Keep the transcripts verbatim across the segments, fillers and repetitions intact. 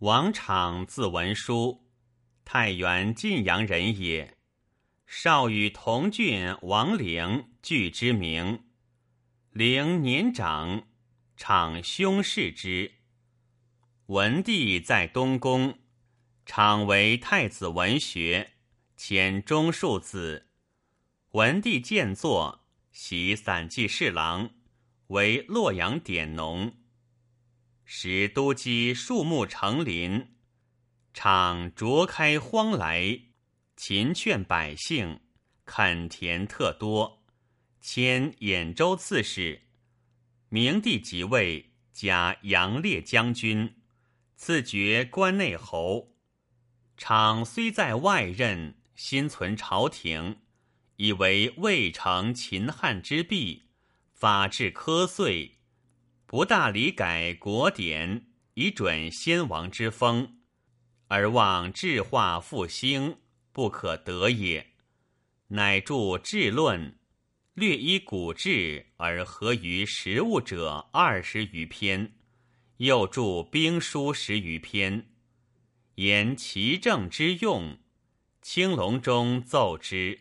王昶字文书，太原晋阳人也。少与同郡王陵俱之名。陵年长，昶兄视之。文帝在东宫，昶为太子文学，迁中庶子。文帝见作，袭散骑侍郎，为洛阳典农。时都畿树木成林，昶啄开荒来，勤劝百姓，垦田特多，迁兖州刺史。明帝即位，加杨烈将军，赐爵关内侯。昶虽在外任，心存朝廷，以为未成秦汉之弊，法治苛岁，不大理改国典，以准先王之风，而望治化复兴，不可得也。乃著治论，略依古志而合于实务者二十余篇，又著兵书十余篇，言其政之用，青龙中奏之。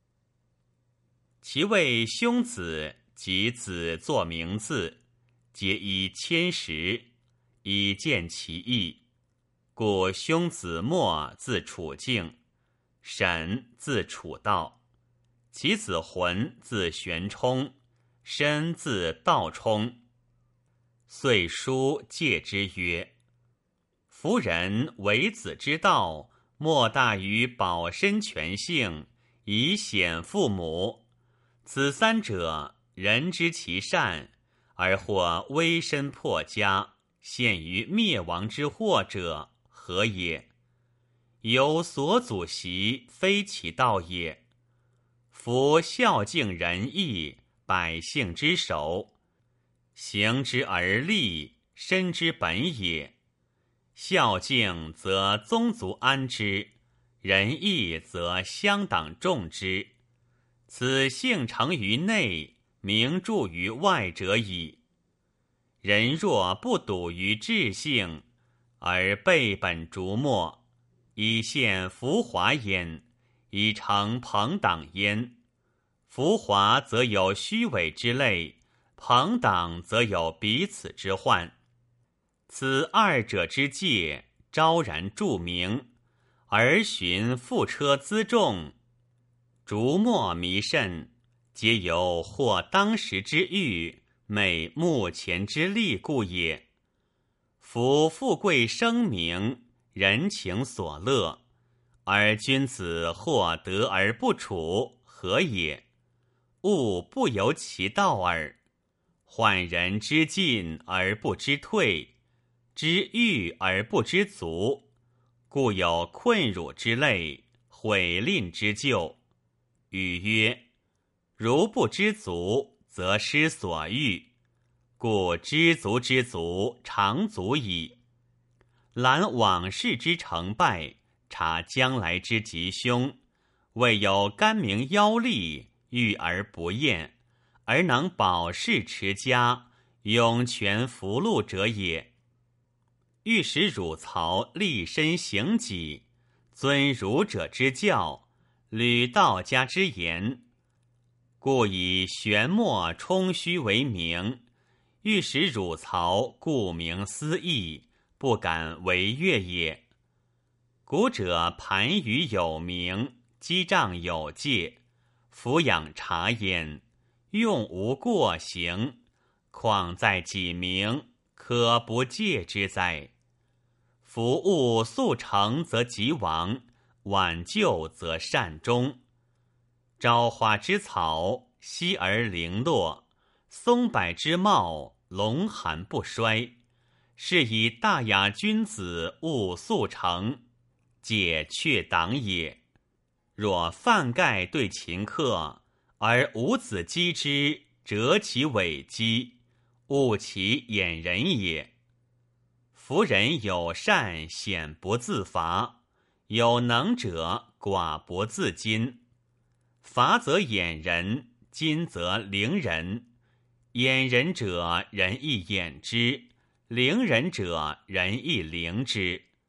其为兄子及子作名字，皆以千石，以见其意。故兄子墨字楚敬，沈字楚道，其子浑字玄冲，申字道冲。遂书戒之曰：夫人为子之道，莫大于保身全性，以显父母。此三者，人知其善，而或危身破家，陷于灭亡之祸者，何也？有所祖习，非其道也。夫孝敬仁义，百姓之首，行之而立，身之本也。孝敬则宗族安之，仁义则乡党重之。此性成于内，名著于外者矣。人若不笃于志性，而背本逐末，以陷浮华焉，以成朋党焉。浮华则有虚伪之类，朋党则有彼此之患。此二者之戒，昭然著明，而循覆车辎重，逐末弥甚，皆由或当时之欲，美目前之利故也。夫富贵声名，人情所乐，而君子或得而不处，何也？物不由其道耳。患人之进而不知退，知欲而不知足，故有困辱之类，毁吝之咎。语曰：如不知足，则失所欲，故知足之足，常足矣。览往事之成败，察将来之吉凶，未有干明腰力，欲而不厌，而能保世持家，永全福禄者也。欲使汝曹立身行己，遵儒者之教，履道家之言，故以玄墨充虚为名。欲使汝曹顾名思义，不敢违越也。古者盘盂有名，击杖有戒，俯仰察焉，用无过行，况在己名，可不戒之哉？夫物速成则吉亡，晚就则善终。朝花之草，息而零落；松柏之茂，龙寒不衰。是以大雅君子务速成，解却党也。若范盖对秦客，而伍子击之，折其尾击，误其掩人也。夫人有善，显不自伐；有能者，寡不自矜。伐则掩人，矜则凌人。掩人者，人亦掩之；凌人者，人亦凌之。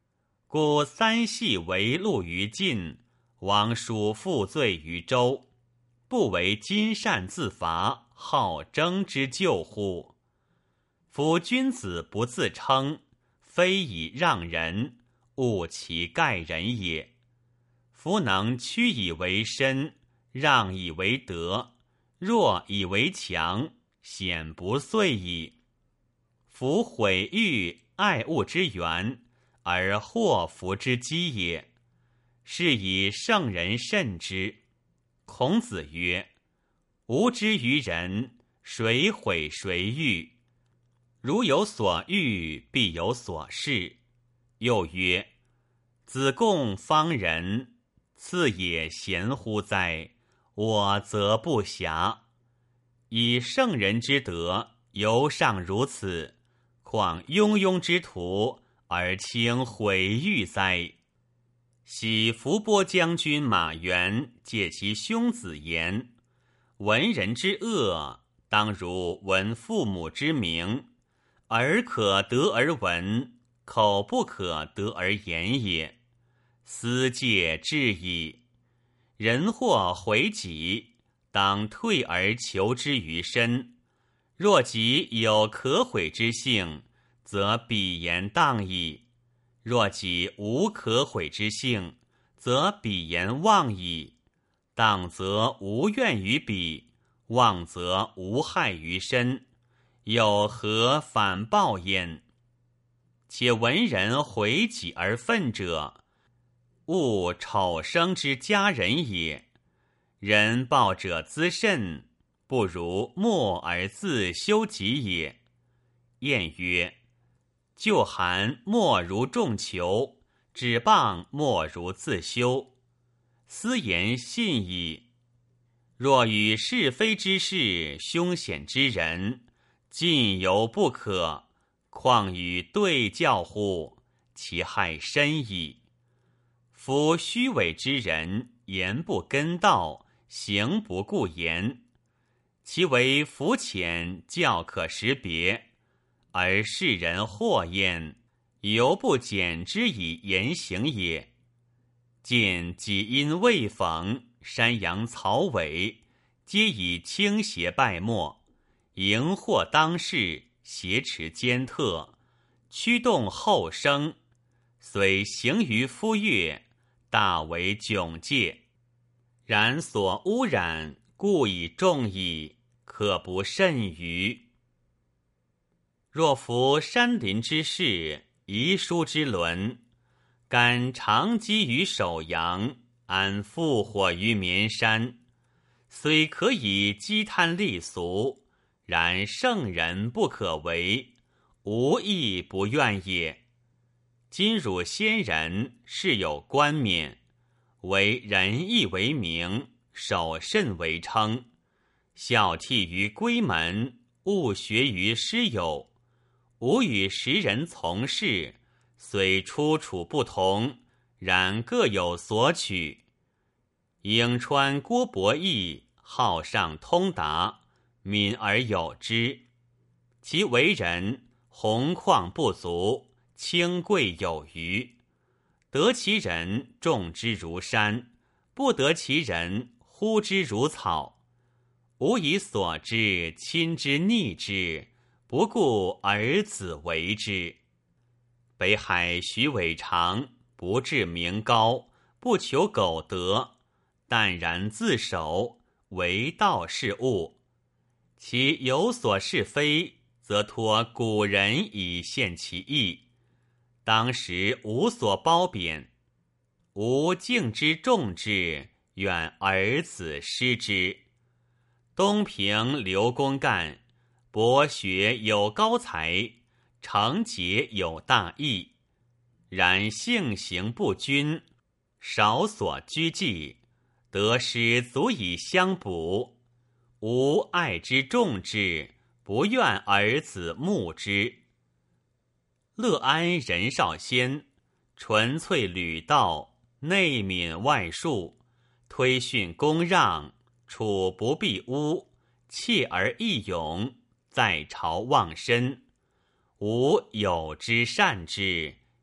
故三系为戮于晋，王叔负罪于周，不为今善自伐，好争之救乎？夫君子不自称，非以让人，勿其盖人也。夫能屈以为身，让以为德，弱以为强，显不遂矣。夫毁誉爱物之源，而祸福之基也。是以圣人慎之。孔子曰：吾之于人，谁毁谁誉？如有所欲，必有所事。又曰：子贡方人，次也贤乎哉？我则不暇。以圣人之德，犹尚如此，况庸庸之徒，而轻毁誉哉？昔伏波将军马援借其兄子言：闻人之恶，当如闻父母之名，耳可得而闻，口不可得而言也。斯戒至矣。人或毁己，当退而求之于身。若己有可毁之性，则彼言当矣。若己无可毁之性，则彼言妄矣。当则无怨于彼，妄则无害于身，有何反报焉？且闻人毁己而愤者，勿丑生之家人也。人暴者滋甚，不如默而自修己也。晏曰：旧寒莫如重裘，止谤莫如自修。斯言信矣。若与是非之事、凶险之人，尽犹不可，况与对教乎？其害深矣。夫虚伪之人，言不根道，行不顾言，其为浮浅，教可识别，而世人惑焉，犹不检之以言行也。见己因未讽，山羊草尾，皆以倾斜败没，迎祸当世，挟持奸特，驱动后生，虽行于夫乐，大为窘戒。然所污染，故以众矣，可不甚于？若夫山林之士，遗书之伦，敢长积于首阳，安复火于绵山，虽可以积贪利俗，然圣人不可为，无亦不愿也。今汝先人是有冠冕，为仁义为名，守慎为称，孝悌于闺门，务学于师友。吾与时人从事，虽出处不同，然各有所取。颍川郭伯义好上通达，敏而有之，其为人宏旷不足，清贵有余。得其人，重之如山；不得其人，呼之如草。吾以所知，亲之逆之，不顾儿子为之。北海徐伟长，不至名高，不求苟得，淡然自守，为道是物。其有所是非，则托古人以献其意，当时无所褒贬。吾敬之重之，愿儿子师之。东平刘公干，博学有高才，成节有大义，然性行不均，少所居忌，得失足以相补。吾爱之重之，不愿儿子慕之。乐安任少先，纯粹吕道，内敏外恕，推训公让，处不避污，切而义勇，在朝忘身。吾有之善之，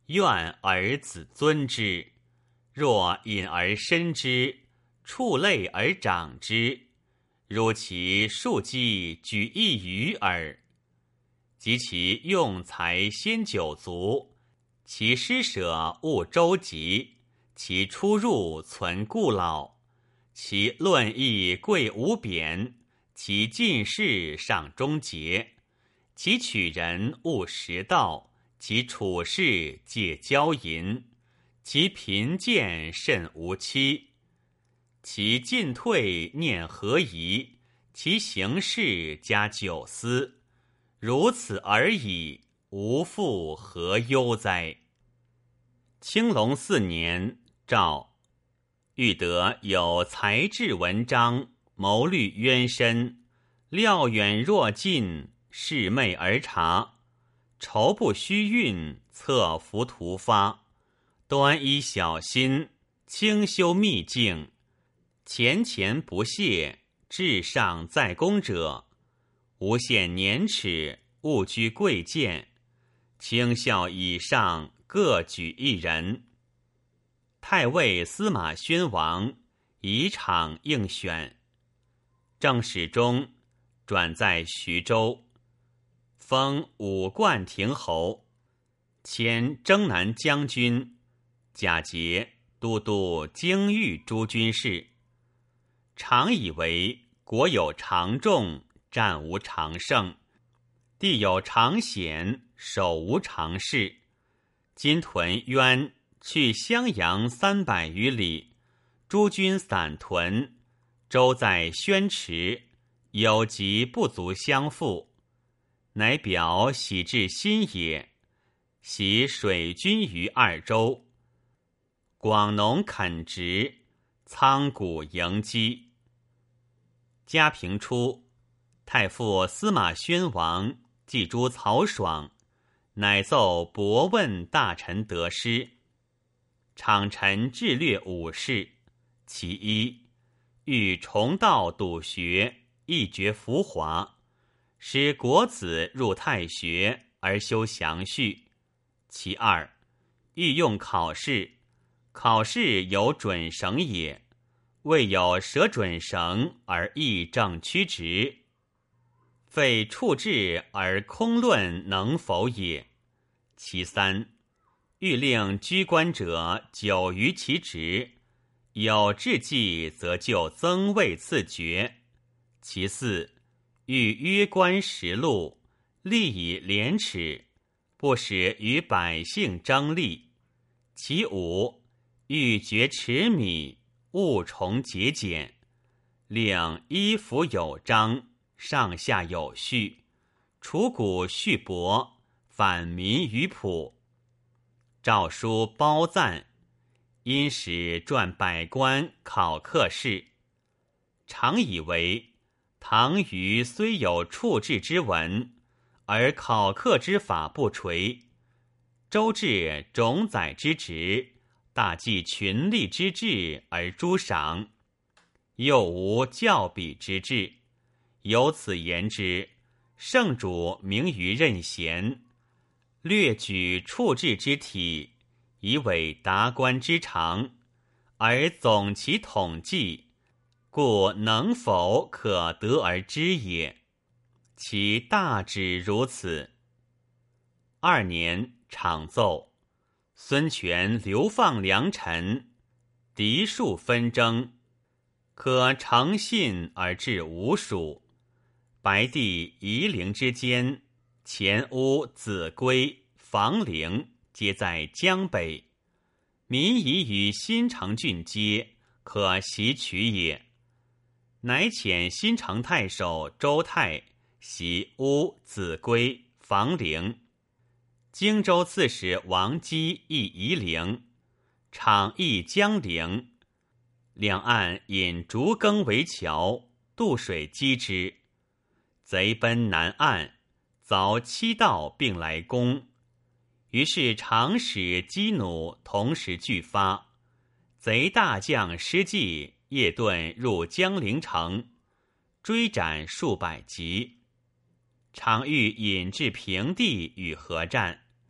愿而子尊之。若隐而深之，触类而长之，如其庶几举一隅耳。及其用才先九族，其施舍勿周集，其出入存固老，其论议贵无贬，其进士上忠节，其取人务实道，其处事戒骄淫，其贫贱慎无欺，其进退念何宜，其行事加九思。如此而已，无复何忧哉？青龙四年，诏欲得有才智文章，谋虑渊深，料远若近，视昧而察，筹不虚运，策服突发，端依小心，清修秘境，前前不懈，至上在公者，无限年齿，勿居贵贱，卿校以上各举一人。太尉司马宣王以场应选，正史中转在徐州，封武冠亭侯，迁征南将军，假节都督京豫诸军事。常以为国有常重，战无常胜，地有常险，守无常势。今屯渊去襄阳三百余里，诸军散屯，舟在宣池，有疾不足相负，乃表喜至新也。习水军于二州，广农垦植，仓谷迎击。嘉平初，太傅司马宣王祭诸曹爽，乃奏博问大臣得失。场臣智略五事，其一，欲重道笃学，一绝浮华，使国子入太学而修详序。其二，欲用考试，考试有准绳也，未有舍准绳而议政曲直，废处置而空论能否也。其三，欲令居官者久于其职，有志计则就增位赐爵。其四，欲约官实禄，立以廉耻，不使与百姓争利。其五，欲绝持米，务重节俭，令衣服有章，上下有序，楚古续帛，反民于朴。诏书褒赞，因使撰百官考课事。常以为唐虞虽有处置之文，而考课之法不垂，周至种宰之职，大计群吏之志而诛赏，又无教比之志。由此言之，圣主明于任贤，略举处置之体，以为达官之长，而总其统计，故能否可得而知也。其大旨如此。二年，常奏孙权流放良臣，嫡庶纷争，可诚信而治吴蜀。白帝夷陵之间，前乌、子归、房陵皆在江北，民夷与新城郡接，可袭取也。乃遣新城太守周泰袭乌、子归、房陵。荆州刺史王基亦夷陵，场邑江陵，两岸引竹耕为桥，渡水击之。贼奔南岸，凿七道并来攻，于是长使激弩同时俱发，贼大将失计，夜遁入江陵城，追斩数百级。常欲引至平地与合战，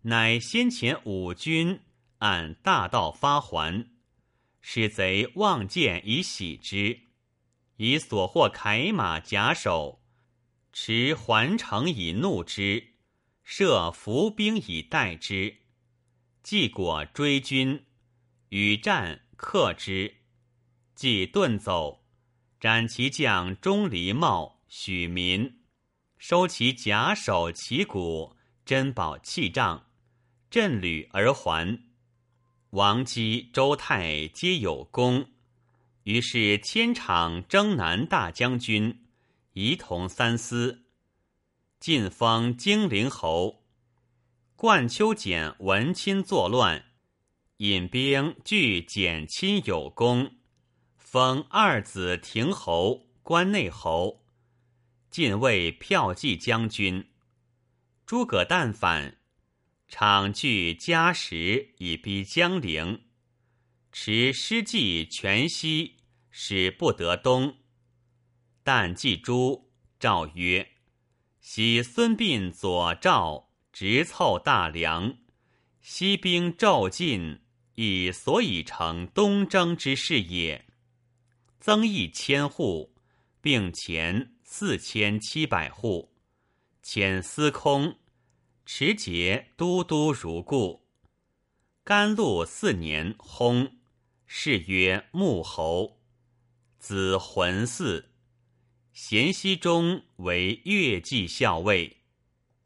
乃先前五军按大道发还，使贼望见以喜之，以所获铠马甲首，持环城以怒之，设伏兵以待之。既果追军，与战克之，既遁走，斩其将钟离茂、许民，收其甲首旗鼓，珍宝器仗，振旅而还。王基、周泰皆有功，于是迁场征南大将军，仪同三司，晋封荆陵侯。冠丘简闻亲作乱，引兵拒简亲有功，封二子亭侯、关内侯，晋为骠骑将军。诸葛诞反，场据嘉实以逼江陵，持师计全西，使不得东。但季诸，诏曰：昔孙膑左赵，直凑大梁，西兵骤进，以所以成东征之势也。增邑千户，并前四千七百户，遣司空，持节都督如故。甘露四年薨，谥曰穆侯，子浑嗣。咸熙中为乐骑校尉。